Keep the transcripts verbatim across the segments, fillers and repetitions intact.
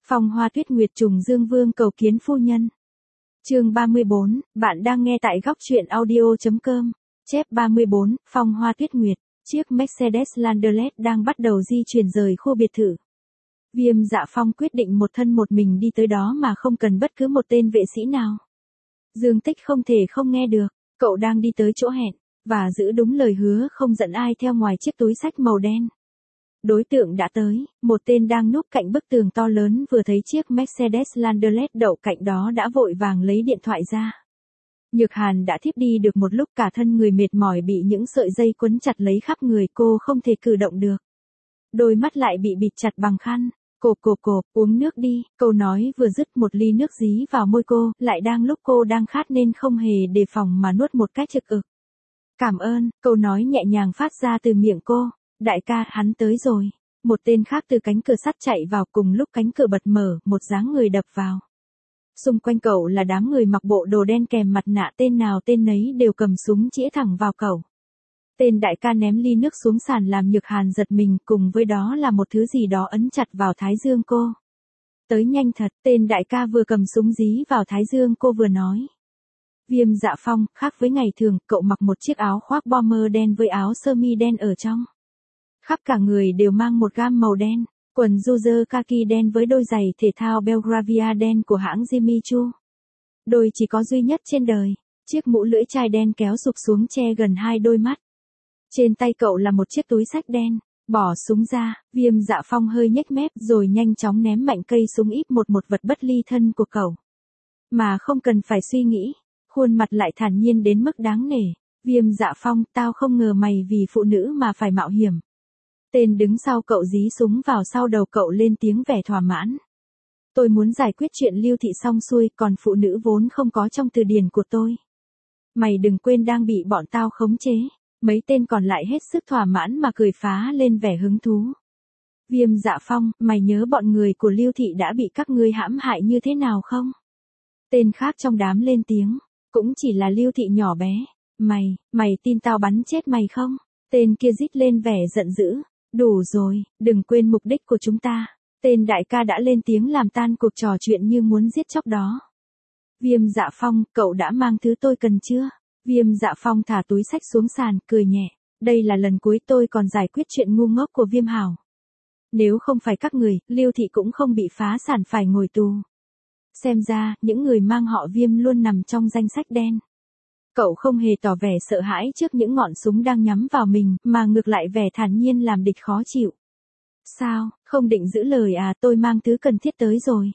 Phong Hoa Tuyết Nguyệt trùng Dương Vương cầu kiến phu nhân. Chương ba mươi bốn, bạn đang nghe tại góc truyện audio chấm com. Chép ba mươi bốn, Phong Hoa Tuyết Nguyệt, chiếc Mercedes Landaulet đang bắt đầu di chuyển rời khu biệt thự. Viêm Dạ Phong quyết định một thân một mình đi tới đó mà không cần bất cứ một tên vệ sĩ nào. Dương Tích không thể không nghe được, cậu đang đi tới chỗ hẹn, và giữ đúng lời hứa không dẫn ai theo ngoài chiếc túi xách màu đen. Đối tượng đã tới, một tên đang núp cạnh bức tường to lớn vừa thấy chiếc Mercedes Landaulet đậu cạnh đó đã vội vàng lấy điện thoại ra. Nhược Hàn đã thiếp đi được một lúc, cả thân người mệt mỏi bị những sợi dây quấn chặt lấy khắp người, cô không thể cử động được. Đôi mắt lại bị bịt chặt bằng khăn. Cộp cộp cộp, uống nước đi, câu nói vừa dứt một ly nước dí vào môi cô, lại đang lúc cô đang khát nên không hề đề phòng mà nuốt một cách trực ực. Cảm ơn, câu nói nhẹ nhàng phát ra từ miệng cô. Đại ca, hắn tới rồi. Một tên khác từ cánh cửa sắt chạy vào, cùng lúc cánh cửa bật mở, một dáng người đập vào. Xung quanh cậu là đám người mặc bộ đồ đen kèm mặt nạ, tên nào tên nấy đều cầm súng chĩa thẳng vào cậu. Tên đại ca ném ly nước xuống sàn làm Nhược Hàn giật mình, cùng với đó là một thứ gì đó ấn chặt vào thái dương cô. Tới nhanh thật, tên đại ca vừa cầm súng dí vào thái dương cô vừa nói. Viêm Dạ Phong, khác với ngày thường, cậu mặc một chiếc áo khoác bomber đen với áo sơ mi đen ở trong. Khắp cả người đều mang một gam màu đen, quần Juzer kaki đen với đôi giày thể thao Belgravia đen của hãng Jimmy Choo. Đôi chỉ có duy nhất trên đời, chiếc mũ lưỡi chai đen kéo sụp xuống che gần hai đôi mắt. Trên tay cậu là một chiếc túi xách đen, bỏ súng ra, Viêm Dạ Phong hơi nhếch mép rồi nhanh chóng ném mạnh cây súng íp một một vật bất ly thân của cậu. Mà không cần phải suy nghĩ, khuôn mặt lại thản nhiên đến mức đáng nể. Viêm Dạ Phong, tao không ngờ mày vì phụ nữ mà phải mạo hiểm. Tên đứng sau cậu dí súng vào sau đầu cậu lên tiếng vẻ thỏa mãn. Tôi muốn giải quyết chuyện Lưu Thị xong xuôi, còn phụ nữ vốn không có trong từ điển của tôi. Mày đừng quên đang bị bọn tao khống chế. Mấy tên còn lại hết sức thỏa mãn mà cười phá lên vẻ hứng thú. Viêm Dạ Phong, mày nhớ bọn người của Lưu Thị đã bị các ngươi hãm hại như thế nào không? Tên khác trong đám lên tiếng, cũng chỉ là Lưu Thị nhỏ bé. Mày, mày tin tao bắn chết mày không? Tên kia rít lên vẻ giận dữ. Đủ rồi, đừng quên mục đích của chúng ta. Tên đại ca đã lên tiếng làm tan cuộc trò chuyện như muốn giết chóc đó. Viêm Dạ Phong, cậu đã mang thứ tôi cần chưa? Viêm Dạ Phong thả túi xách xuống sàn, cười nhẹ. Đây là lần cuối tôi còn giải quyết chuyện ngu ngốc của Viêm Hảo. Nếu không phải các người, Lưu Thị cũng không bị phá sản phải ngồi tù. Xem ra, những người mang họ Viêm luôn nằm trong danh sách đen. Cậu không hề tỏ vẻ sợ hãi trước những ngọn súng đang nhắm vào mình, mà ngược lại vẻ thản nhiên làm địch khó chịu. Sao, không định giữ lời à, tôi mang thứ cần thiết tới rồi.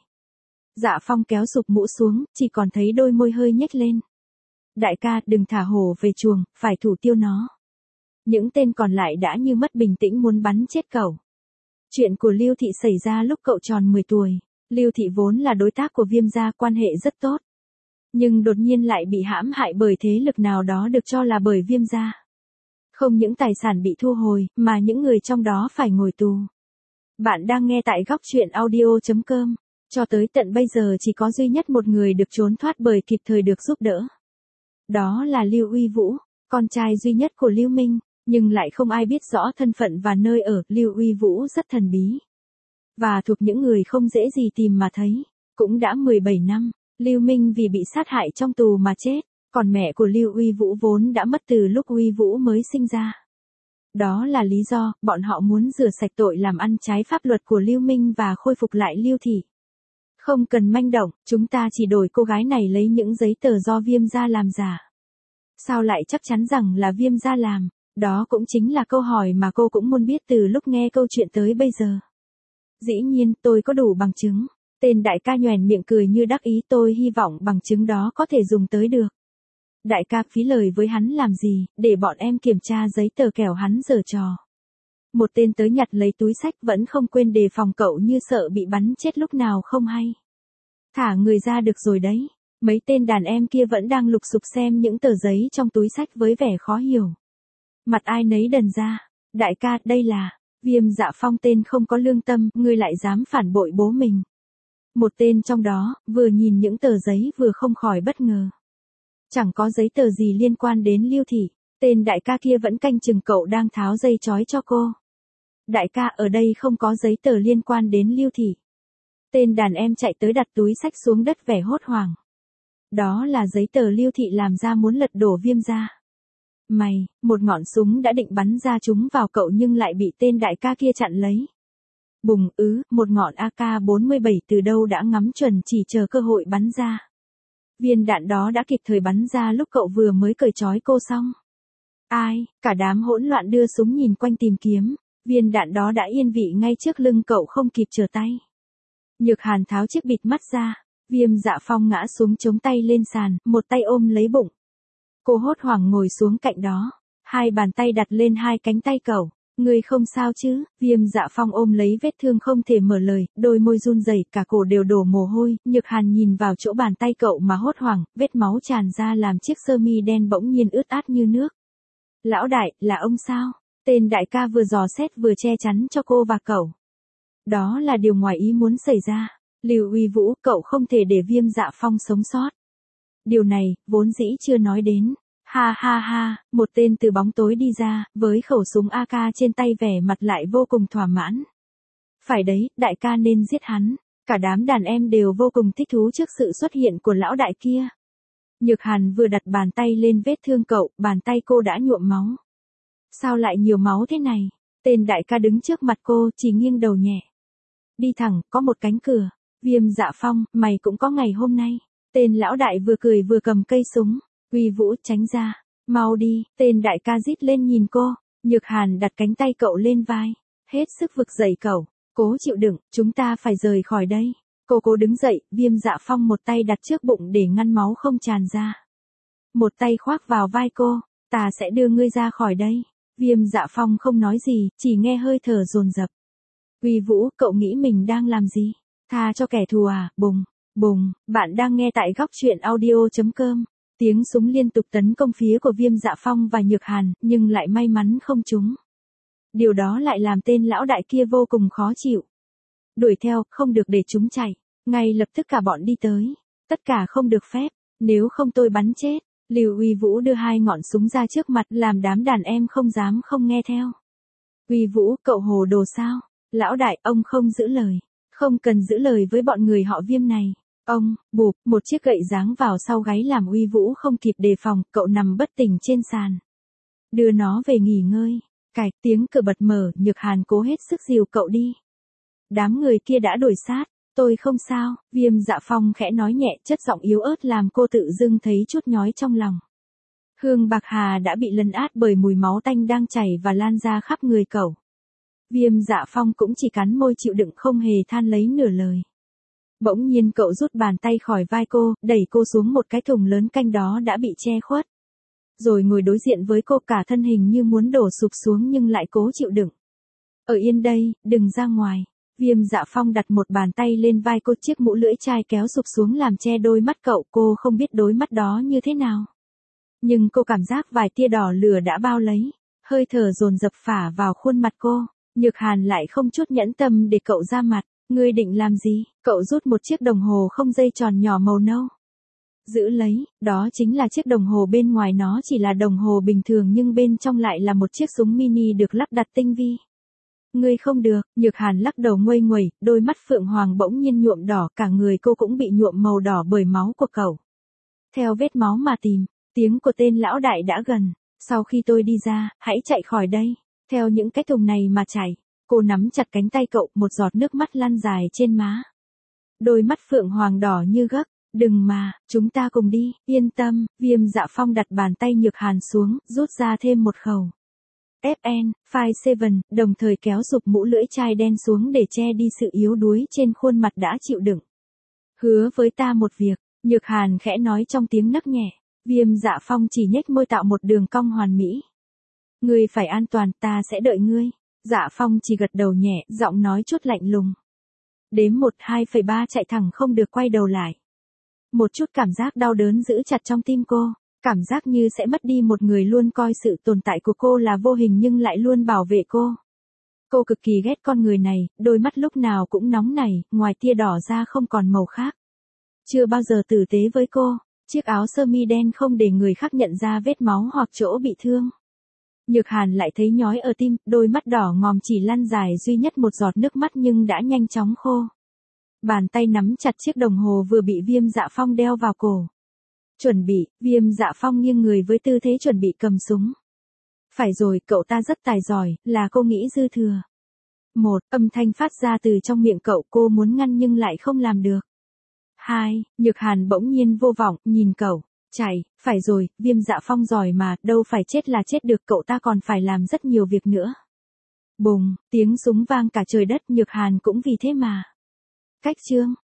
Dạ Phong kéo sụp mũ xuống, chỉ còn thấy đôi môi hơi nhếch lên. Đại ca, đừng thả hổ về chuồng, phải thủ tiêu nó. Những tên còn lại đã như mất bình tĩnh muốn bắn chết cậu. Chuyện của Lưu Thị xảy ra lúc cậu tròn mười tuổi. Lưu Thị vốn là đối tác của Viêm gia, quan hệ rất tốt. Nhưng đột nhiên lại bị hãm hại bởi thế lực nào đó được cho là bởi Viêm gia. Không những tài sản bị thu hồi, mà những người trong đó phải ngồi tù. Bạn đang nghe tại góc truyện audio chấm com. Cho tới tận bây giờ chỉ có duy nhất một người được trốn thoát bởi kịp thời được giúp đỡ. Đó là Lưu Uy Vũ, con trai duy nhất của Lưu Minh, nhưng lại không ai biết rõ thân phận và nơi ở. Lưu Uy Vũ rất thần bí, và thuộc những người không dễ gì tìm mà thấy. Cũng đã mười bảy năm, Lưu Minh vì bị sát hại trong tù mà chết, còn mẹ của Lưu Uy Vũ vốn đã mất từ lúc Uy Vũ mới sinh ra. Đó là lý do, bọn họ muốn rửa sạch tội làm ăn trái pháp luật của Lưu Minh và khôi phục lại Lưu Thị. Không cần manh động, chúng ta chỉ đổi cô gái này lấy những giấy tờ do Viêm gia làm giả. Sao lại chắc chắn rằng là Viêm gia làm? Đó cũng chính là câu hỏi mà cô cũng muốn biết từ lúc nghe câu chuyện tới bây giờ. Dĩ nhiên, tôi có đủ bằng chứng. Tên đại ca nhoẻn miệng cười như đắc ý, tôi hy vọng bằng chứng đó có thể dùng tới được. Đại ca, phí lời với hắn làm gì, để bọn em kiểm tra giấy tờ kẻo hắn giở trò. Một tên tới nhặt lấy túi xách vẫn không quên đề phòng cậu như sợ bị bắn chết lúc nào không hay. Thả người ra được rồi đấy. Mấy tên đàn em kia vẫn đang lục sục xem những tờ giấy trong túi xách với vẻ khó hiểu. Mặt ai nấy đần ra. Đại ca, đây là... Viêm Dạ Phong, tên không có lương tâm, ngươi lại dám phản bội bố mình. Một tên trong đó, vừa nhìn những tờ giấy vừa không khỏi bất ngờ. Chẳng có giấy tờ gì liên quan đến Lưu Thị. Tên đại ca kia vẫn canh chừng cậu đang tháo dây trói cho cô. Đại ca, ở đây không có giấy tờ liên quan đến Lưu Thị. Tên đàn em chạy tới đặt túi xách xuống đất vẻ hốt hoảng. Đó là giấy tờ Lưu Thị làm ra muốn lật đổ Viêm gia. Mày, một ngọn súng đã định bắn ra trúng vào cậu nhưng lại bị tên đại ca kia chặn lấy. Bùng ứ, một ngọn a ca bốn mươi bảy từ đâu đã ngắm chuẩn chỉ chờ cơ hội bắn ra. Viên đạn đó đã kịp thời bắn ra lúc cậu vừa mới cởi trói cô xong. Ai, cả đám hỗn loạn đưa súng nhìn quanh tìm kiếm, viên đạn đó đã yên vị ngay trước lưng cậu không kịp trở tay. Nhược Hàn tháo chiếc bịt mắt ra, Viêm Dạ Phong ngã xuống chống tay lên sàn, một tay ôm lấy bụng. Cô hốt hoảng ngồi xuống cạnh đó, hai bàn tay đặt lên hai cánh tay cậu. Người không sao chứ? Viêm Dạ Phong ôm lấy vết thương không thể mở lời, đôi môi run rẩy, cả cổ đều đổ mồ hôi. Nhược Hàn nhìn vào chỗ bàn tay cậu mà hốt hoảng, vết máu tràn ra làm chiếc sơ mi đen bỗng nhiên ướt át như nước. Lão đại, là ông sao? Tên đại ca vừa dò xét vừa che chắn cho cô và cậu. Đó là điều ngoài ý muốn xảy ra. Lưu Uy Vũ, cậu không thể để Viêm Dạ Phong sống sót. Điều này, vốn dĩ chưa nói đến. Ha ha ha, một tên từ bóng tối đi ra, với khẩu súng a ca trên tay vẻ mặt lại vô cùng thỏa mãn. Phải đấy, đại ca nên giết hắn. Cả đám đàn em đều vô cùng thích thú trước sự xuất hiện của lão đại kia. Nhược Hàn vừa đặt bàn tay lên vết thương cậu, bàn tay cô đã nhuộm máu. Sao lại nhiều máu thế này? Tên đại ca đứng trước mặt cô, chỉ nghiêng đầu nhẹ. Đi thẳng, có một cánh cửa. Viêm Dạ Phong, mày cũng có ngày hôm nay. Tên lão đại vừa cười vừa cầm cây súng. Uy Vũ, tránh ra. Mau đi, tên đại ca rít lên nhìn cô. Nhược Hàn đặt cánh tay cậu lên vai. Hết sức vực dậy cậu. Cố chịu đựng, chúng ta phải rời khỏi đây. Cô cố đứng dậy, Viêm Dạ Phong một tay đặt trước bụng để ngăn máu không tràn ra. Một tay khoác vào vai cô. Ta sẽ đưa ngươi ra khỏi đây. Viêm Dạ Phong không nói gì, chỉ nghe hơi thở dồn dập. Uy Vũ, cậu nghĩ mình đang làm gì? Tha cho kẻ thù à? Bùng, bùng, bạn đang nghe tại góc truyện audio chấm com. Tiếng súng liên tục tấn công phía của Viêm Dạ Phong và Nhược Hàn, nhưng lại may mắn không trúng. Điều đó lại làm tên lão đại kia vô cùng khó chịu. Đuổi theo, không được để chúng chạy. Ngay lập tức cả bọn đi tới. Tất cả không được phép, nếu không tôi bắn chết. Lưu Uy Vũ đưa hai ngọn súng ra trước mặt làm đám đàn em không dám không nghe theo. Uy Vũ, cậu hồ đồ sao? Lão đại, ông không giữ lời. Không cần giữ lời với bọn người họ Viêm này. Ông, bụp, một chiếc gậy giáng vào sau gáy làm Uy Vũ không kịp đề phòng, cậu nằm bất tỉnh trên sàn. Đưa nó về nghỉ ngơi. Cạch, tiếng cửa bật mở, Nhược Hàn cố hết sức dìu cậu đi. Đám người kia đã đuổi sát. Tôi không sao, Viêm Dạ Phong khẽ nói nhẹ, chất giọng yếu ớt làm cô tự dưng thấy chút nhói trong lòng. Hương bạc hà đã bị lấn át bởi mùi máu tanh đang chảy và lan ra khắp người cậu. Viêm Dạ Phong cũng chỉ cắn môi chịu đựng không hề than lấy nửa lời. Bỗng nhiên cậu rút bàn tay khỏi vai cô, đẩy cô xuống một cái thùng lớn canh đó đã bị che khuất. Rồi ngồi đối diện với cô, cả thân hình như muốn đổ sụp xuống nhưng lại cố chịu đựng. Ở yên đây, đừng ra ngoài. Viêm Dạ Phong đặt một bàn tay lên vai cô, chiếc mũ lưỡi chai kéo sụp xuống làm che đôi mắt cậu, cô không biết đôi mắt đó như thế nào. Nhưng cô cảm giác vài tia đỏ lửa đã bao lấy, hơi thở dồn dập phả vào khuôn mặt cô. Nhược Hàn lại không chút nhẫn tâm để cậu ra mặt. Ngươi định làm gì? Cậu rút một chiếc đồng hồ không dây tròn nhỏ màu nâu. Giữ lấy, đó chính là chiếc đồng hồ, bên ngoài nó chỉ là đồng hồ bình thường nhưng bên trong lại là một chiếc súng mini được lắp đặt tinh vi. Ngươi không được, Nhược Hàn lắc đầu nguây nguẩy, đôi mắt phượng hoàng bỗng nhiên nhuộm đỏ, cả người cô cũng bị nhuộm màu đỏ bởi máu của cậu. Theo vết máu mà tìm, tiếng của tên lão đại đã gần. Sau khi tôi đi ra, hãy chạy khỏi đây. Theo những cái thùng này mà chạy. Cô nắm chặt cánh tay cậu, một giọt nước mắt lăn dài trên má. Đôi mắt phượng hoàng đỏ như gấc. Đừng mà, chúng ta cùng đi, yên tâm. Viêm Dạ Phong đặt bàn tay Nhược Hàn xuống, rút ra thêm một khẩu ép en năm bảy, đồng thời kéo sụp mũ lưỡi chai đen xuống để che đi sự yếu đuối trên khuôn mặt đã chịu đựng. Hứa với ta một việc, Nhược Hàn khẽ nói trong tiếng nấc nhẹ. Viêm Dạ Phong chỉ nhếch môi tạo một đường cong hoàn mỹ. Ngươi phải an toàn, ta sẽ đợi ngươi. Dạ Phong chỉ gật đầu nhẹ, giọng nói chút lạnh lùng. Đếm một, hai, ba chạy thẳng không được quay đầu lại. Một chút cảm giác đau đớn giữ chặt trong tim cô. Cảm giác như sẽ mất đi một người luôn coi sự tồn tại của cô là vô hình nhưng lại luôn bảo vệ cô. Cô cực kỳ ghét con người này, đôi mắt lúc nào cũng nóng nảy, ngoài tia đỏ ra không còn màu khác. Chưa bao giờ tử tế với cô, chiếc áo sơ mi đen không để người khác nhận ra vết máu hoặc chỗ bị thương. Nhược Hàn lại thấy nhói ở tim, đôi mắt đỏ ngòm chỉ lăn dài duy nhất một giọt nước mắt nhưng đã nhanh chóng khô. Bàn tay nắm chặt chiếc đồng hồ vừa bị Viêm Dạ Phong đeo vào cổ. Chuẩn bị, Viêm Dạ Phong nghiêng người với tư thế chuẩn bị cầm súng. Phải rồi, cậu ta rất tài giỏi, là cô nghĩ dư thừa. Một, âm thanh phát ra từ trong miệng cậu, cô muốn ngăn nhưng lại không làm được. Hai, Nhược Hàn bỗng nhiên vô vọng, nhìn cậu. Chạy, phải rồi, Viêm Dạ Phong giỏi mà, đâu phải chết là chết được, cậu ta còn phải làm rất nhiều việc nữa. Bùng, tiếng súng vang cả trời đất, Nhược Hàn cũng vì thế mà. Cách chương.